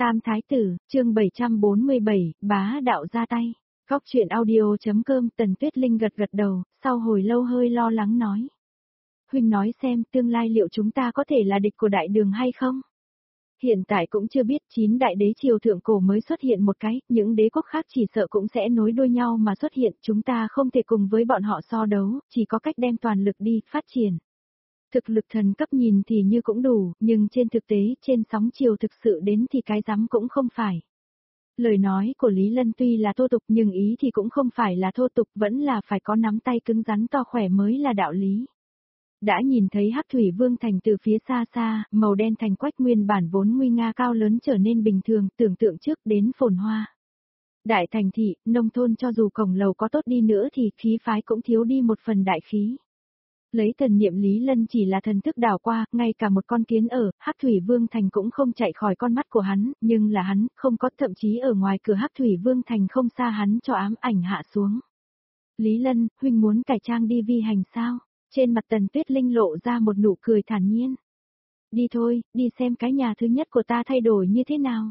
Tam Thái Tử, chương 747, bá đạo ra tay. Góc truyện audio.com. Tần Tuyết Linh gật gật đầu, sau hồi lâu hơi lo lắng nói. Huynh nói xem tương lai liệu chúng ta có thể là địch của đại đường hay không? Hiện tại cũng chưa biết, 9 đại đế triều thượng cổ mới xuất hiện một cái, những đế quốc khác chỉ sợ cũng sẽ nối đuôi nhau mà xuất hiện, chúng ta không thể cùng với bọn họ so đấu, chỉ có cách đem toàn lực đi, phát triển. Thực lực thần cấp nhìn thì như cũng đủ, nhưng trên thực tế, trên sóng chiều thực sự đến thì cái rắm cũng không phải. Lời nói của Lý Lân tuy là thô tục nhưng ý thì cũng không phải là thô tục, vẫn là phải có nắm tay cứng rắn to khỏe mới là đạo lý. Đã nhìn thấy Hắc Thủy Vương thành từ phía xa xa, màu đen thành quách nguyên bản vốn nguy nga cao lớn trở nên bình thường, tưởng tượng trước đến phồn hoa. Đại thành thị, nông thôn cho dù cổng lầu có tốt đi nữa thì khí phái cũng thiếu đi một phần đại khí. Lấy thần niệm Lý Lân chỉ là thần thức đảo qua, ngay cả một con kiến ở Hắc Thủy Vương thành cũng không chạy khỏi con mắt của hắn, nhưng là hắn không có, thậm chí ở ngoài cửa Hắc Thủy Vương thành không xa hắn cho ám ảnh hạ xuống. Lý Lân, huynh muốn cải trang đi vi hành sao? Trên mặt Tần Tuyết Linh lộ ra một nụ cười thản nhiên. Đi thôi, đi xem cái nhà thứ nhất của ta thay đổi như thế nào.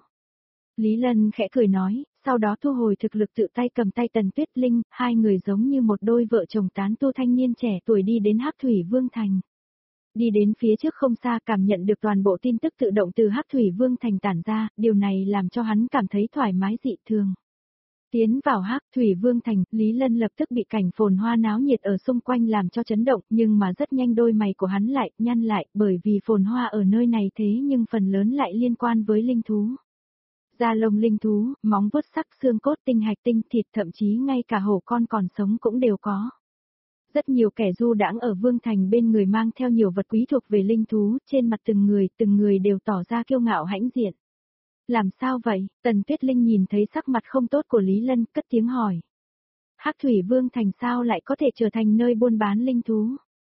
Lý Lân khẽ cười nói, sau đó thu hồi thực lực tự tay cầm tay Tần Tuyết Linh, hai người giống như một đôi vợ chồng tán tu thanh niên trẻ tuổi đi đến Hắc Thủy Vương thành. Đi đến phía trước không xa, cảm nhận được toàn bộ tin tức tự động từ Hắc Thủy Vương thành tản ra, điều này làm cho hắn cảm thấy thoải mái dị thường. Tiến vào Hắc Thủy Vương thành, Lý Lân lập tức bị cảnh phồn hoa náo nhiệt ở xung quanh làm cho chấn động, nhưng mà rất nhanh đôi mày của hắn lại nhăn lại, bởi vì phồn hoa ở nơi này thế nhưng phần lớn lại liên quan với linh thú. Da lông linh thú, móng vuốt sắc, xương cốt, tinh hạch, tinh thịt, thậm chí ngay cả hổ con còn sống cũng đều có. Rất nhiều kẻ du đãng ở Vương thành bên người mang theo nhiều vật quý thuộc về linh thú, trên mặt từng người đều tỏ ra kiêu ngạo hãnh diện. Làm sao vậy? Tần Tuyết Linh nhìn thấy sắc mặt không tốt của Lý Lân, cất tiếng hỏi. Hắc Thủy Vương thành sao lại có thể trở thành nơi buôn bán linh thú?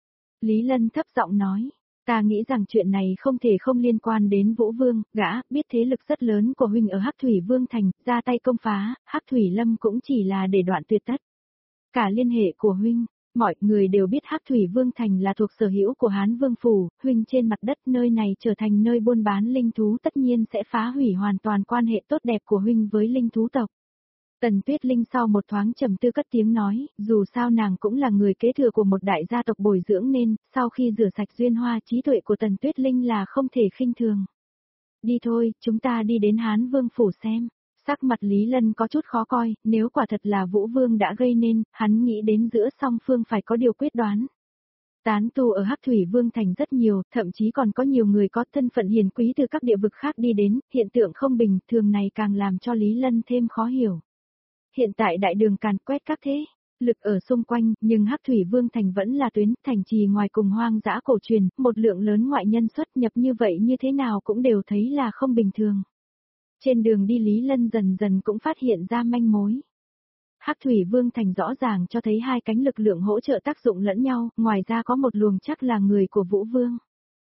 Lý Lân thấp giọng nói. Ta nghĩ rằng chuyện này không thể không liên quan đến Vũ Vương, gã biết thế lực rất lớn của huynh ở Hắc Thủy Vương thành, ra tay công phá, Hắc Thủy Lâm cũng chỉ là để đoạn tuyệt tất. Cả liên hệ của huynh, mọi người đều biết Hắc Thủy Vương thành là thuộc sở hữu của Hán Vương phủ, huynh trên mặt đất nơi này trở thành nơi buôn bán linh thú tất nhiên sẽ phá hủy hoàn toàn quan hệ tốt đẹp của huynh với linh thú tộc. Tần Tuyết Linh sau một thoáng trầm tư cất tiếng nói, dù sao nàng cũng là người kế thừa của một đại gia tộc bồi dưỡng nên, sau khi rửa sạch duyên hoa trí tuệ của Tần Tuyết Linh là không thể khinh thường. Đi thôi, chúng ta đi đến Hán Vương phủ xem. Sắc mặt Lý Lân có chút khó coi, nếu quả thật là Vũ Vương đã gây nên, hắn nghĩ đến giữa song phương phải có điều quyết đoán. Tán tu ở Hắc Thủy Vương thành rất nhiều, thậm chí còn có nhiều người có thân phận hiền quý từ các địa vực khác đi đến, hiện tượng không bình thường này càng làm cho Lý Lân thêm khó hiểu. Hiện tại đại đường càn quét các thế lực ở xung quanh, nhưng Hắc Thủy Vương thành vẫn là tuyến thành trì ngoài cùng hoang dã cổ truyền, một lượng lớn ngoại nhân xuất nhập như vậy như thế nào cũng đều thấy là không bình thường. Trên đường đi Lý Lân dần dần cũng phát hiện ra manh mối. Hắc Thủy Vương thành rõ ràng cho thấy hai cánh lực lượng hỗ trợ tác dụng lẫn nhau, ngoài ra có một luồng chắc là người của Vũ Vương.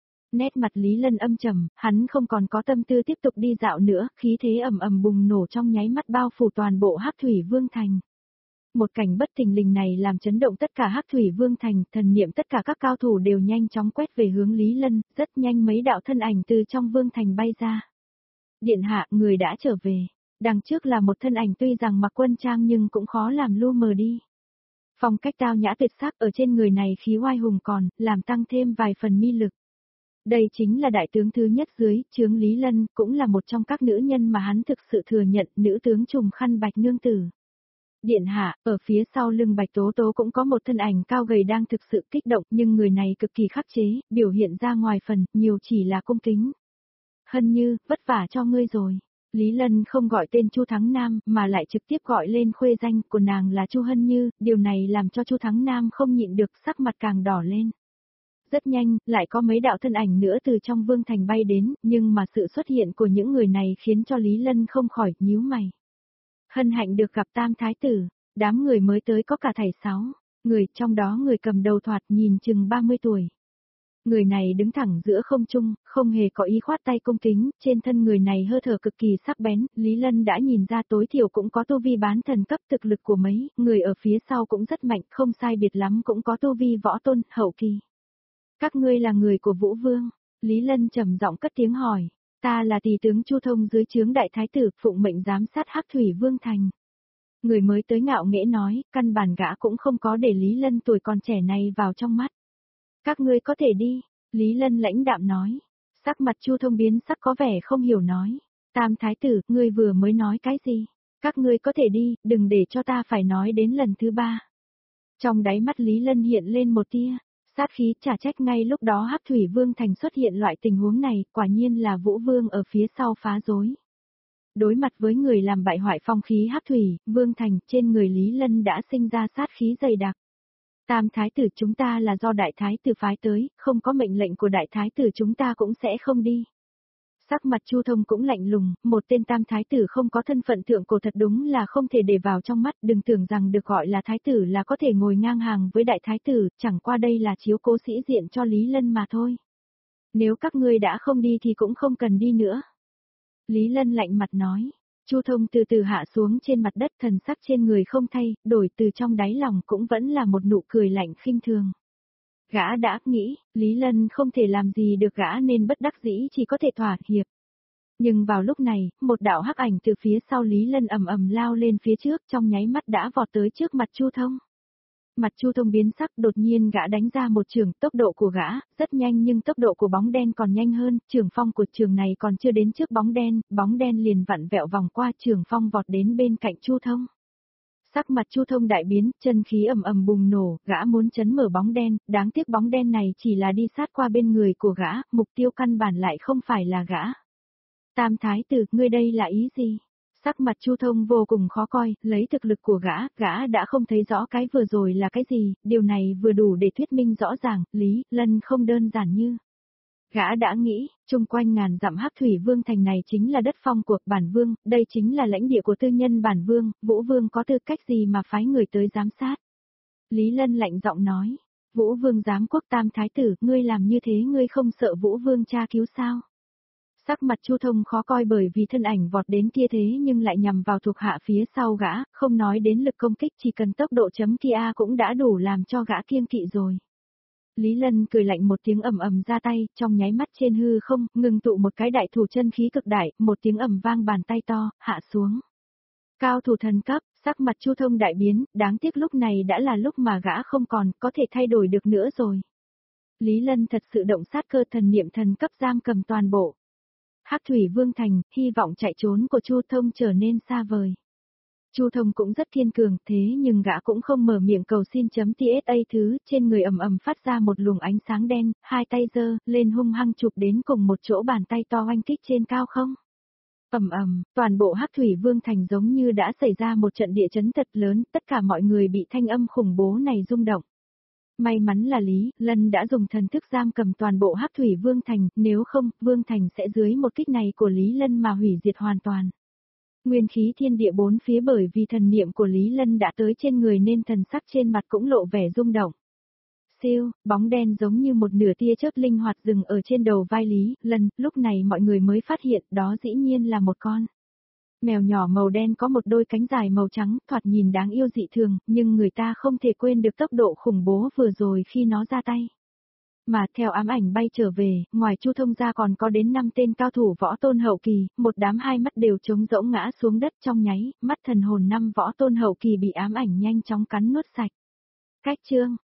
Nét mặt Lý Lân âm trầm, hắn không còn có tâm tư tiếp tục đi dạo nữa, khí thế ầm ầm bùng nổ trong nháy mắt bao phủ toàn bộ Hắc Thủy Vương thành. Một cảnh bất thình lình này làm chấn động tất cả Hắc Thủy Vương thành, thần niệm tất cả các cao thủ đều nhanh chóng quét về hướng Lý Lân, rất nhanh mấy đạo thân ảnh từ trong Vương thành bay ra. Điện hạ, người đã trở về. Đằng trước là một thân ảnh tuy rằng mặc quân trang nhưng cũng khó làm lu mờ đi. Phong cách tao nhã tuyệt sắc ở trên người này khí oai hùng còn, làm tăng thêm vài phần mi lực. Đây chính là đại tướng thứ nhất dưới, chướng Lý Lân, cũng là một trong các nữ nhân mà hắn thực sự thừa nhận, nữ tướng trùm khăn bạch nương tử. Điện hạ, ở phía sau lưng Bạch Tố Tố cũng có một thân ảnh cao gầy đang thực sự kích động, nhưng người này cực kỳ khắc chế, biểu hiện ra ngoài phần, nhiều chỉ là cung kính. Hân Như, vất vả cho ngươi rồi. Lý Lân không gọi tên Chu Thắng Nam, mà lại trực tiếp gọi lên khuê danh của nàng là Chu Hân Như, điều này làm cho Chu Thắng Nam không nhịn được, sắc mặt càng đỏ lên. Rất nhanh, lại có mấy đạo thân ảnh nữa từ trong Vương thành bay đến, nhưng mà sự xuất hiện của những người này khiến cho Lý Lân không khỏi nhíu mày. Hân hạnh được gặp Tam Thái Tử, đám người mới tới có cả thảy 6 người, trong đó người cầm đầu thoạt nhìn chừng 30 tuổi. Người này đứng thẳng giữa không trung, không hề có ý khoát tay cung kính, trên thân người này hơi thở cực kỳ sắc bén, Lý Lân đã nhìn ra tối thiểu cũng có tu vi bán thần cấp, thực lực của mấy người ở phía sau cũng rất mạnh, không sai biệt lắm cũng có tu vi võ tôn, hậu kỳ. Các ngươi là người của Vũ Vương? Lý Lân trầm giọng cất tiếng hỏi. Ta là tỳ tướng Chu Thông dưới trướng đại thái tử, phụng mệnh giám sát Hắc Thủy Vương thành. Người mới tới ngạo nghễ nói, căn bản gã cũng không có để Lý Lân tuổi còn trẻ này vào trong mắt. Các ngươi có thể đi, Lý Lân lãnh đạm nói. Sắc mặt Chu Thông biến sắc có vẻ không hiểu nói. Tam thái tử, ngươi vừa mới nói cái gì? Các ngươi có thể đi, đừng để cho ta phải nói đến lần thứ ba. Trong đáy mắt Lý Lân hiện lên một tia sát khí, chả trách ngay lúc đó Hắc Thủy Vương thành xuất hiện loại tình huống này, quả nhiên là Vũ Vương ở phía sau phá rối. Đối mặt với người làm bại hoại phong khí Hắc Thủy Vương thành, trên người Lý Lân đã sinh ra sát khí dày đặc. Tam thái tử, chúng ta là do đại thái tử phái tới, không có mệnh lệnh của đại thái tử chúng ta cũng sẽ không đi. Sắc mặt Chu Thông cũng lạnh lùng, một tên tam thái tử không có thân phận thượng cổ thật đúng là không thể để vào trong mắt, đừng tưởng rằng được gọi là thái tử là có thể ngồi ngang hàng với đại thái tử, chẳng qua đây là chiếu cố sĩ diện cho Lý Lân mà thôi. Nếu các ngươi đã không đi thì cũng không cần đi nữa. Lý Lân lạnh mặt nói. Chu Thông từ từ hạ xuống trên mặt đất, thần sắc trên người không thay, đổi từ trong đáy lòng cũng vẫn là một nụ cười lạnh khinh thường. Gã đã nghĩ, Lý Lân không thể làm gì được gã nên bất đắc dĩ chỉ có thể thỏa hiệp. Nhưng vào lúc này, một đạo hắc ảnh từ phía sau Lý Lân ầm ầm lao lên phía trước, trong nháy mắt đã vọt tới trước mặt Chu Thông. Mặt Chu Thông biến sắc, đột nhiên gã đánh ra một chưởng, tốc độ của gã rất nhanh nhưng tốc độ của bóng đen còn nhanh hơn, chưởng phong của chưởng này còn chưa đến trước bóng đen liền vặn vẹo vòng qua chưởng phong vọt đến bên cạnh Chu Thông. Sắc mặt Chu Thông đại biến, chân khí ầm ầm bùng nổ, gã muốn chấn mở bóng đen, đáng tiếc bóng đen này chỉ là đi sát qua bên người của gã, mục tiêu căn bản lại không phải là gã. Tam thái tử, ngươi đây là ý gì? Sắc mặt Chu Thông vô cùng khó coi, lấy thực lực của gã đã không thấy rõ cái vừa rồi là cái gì, điều này vừa đủ để thuyết minh rõ ràng, Lý Lân không đơn giản như. Gã đã nghĩ, chung quanh ngàn dặm Hắc Thủy Vương thành này chính là đất phong của bản vương, đây chính là lãnh địa của tư nhân bản vương, Vũ Vương có tư cách gì mà phái người tới giám sát. Lý Lân lạnh giọng nói, Vũ Vương giám quốc tam thái tử, ngươi làm như thế ngươi không sợ Vũ Vương tra cứu sao? Sắc mặt Chu Thông khó coi bởi vì thân ảnh vọt đến kia thế nhưng lại nhằm vào thuộc hạ phía sau gã, không nói đến lực công kích chỉ cần tốc độ chấm kia cũng đã đủ làm cho gã kiêng kỵ rồi. Lý Lân cười lạnh một tiếng ầm ầm ra tay, trong nháy mắt trên hư không, ngừng tụ một cái đại thủ chân khí cực đại, một tiếng ầm vang bàn tay to, hạ xuống. Cao thủ thần cấp, sắc mặt Chu Thông đại biến, đáng tiếc lúc này đã là lúc mà gã không còn có thể thay đổi được nữa rồi. Lý Lân thật sự động sát cơ, thần niệm thần cấp giam cầm toàn bộ. Hắc Thủy Vương thành, hy vọng chạy trốn của Chu Thông trở nên xa vời. Chu Thông cũng rất kiên cường, thế nhưng gã cũng không mở miệng cầu xin .tsa thứ, trên người ầm ầm phát ra một luồng ánh sáng đen, hai tay giơ lên hung hăng chụp đến cùng một chỗ bàn tay to oanh kích trên cao không. Ầm ầm, toàn bộ Hắc Thủy Vương thành giống như đã xảy ra một trận địa chấn thật lớn, tất cả mọi người bị thanh âm khủng bố này rung động. May mắn là Lý Lân đã dùng thần thức giam cầm toàn bộ Hắc Thủy Vương thành, nếu không, Vương thành sẽ dưới một kích này của Lý Lân mà hủy diệt hoàn toàn. Nguyên khí thiên địa bốn phía bởi vì thần niệm của Lý Lân đã tới trên người nên thần sắc trên mặt cũng lộ vẻ rung động. Siêu, bóng đen giống như một nửa tia chớp linh hoạt dừng ở trên đầu vai Lý Lân, lúc này mọi người mới phát hiện đó dĩ nhiên là một con mèo nhỏ màu đen có một đôi cánh dài màu trắng, thoạt nhìn đáng yêu dị thường, nhưng người ta không thể quên được tốc độ khủng bố vừa rồi khi nó ra tay. Mà theo ám ảnh bay trở về, ngoài Chu Thông ra còn có đến 5 tên cao thủ võ tôn hậu kỳ, một đám hai mắt đều trống rỗng ngã xuống đất trong nháy, mắt thần hồn 5 võ tôn hậu kỳ bị ám ảnh nhanh chóng cắn nuốt sạch. Cách chương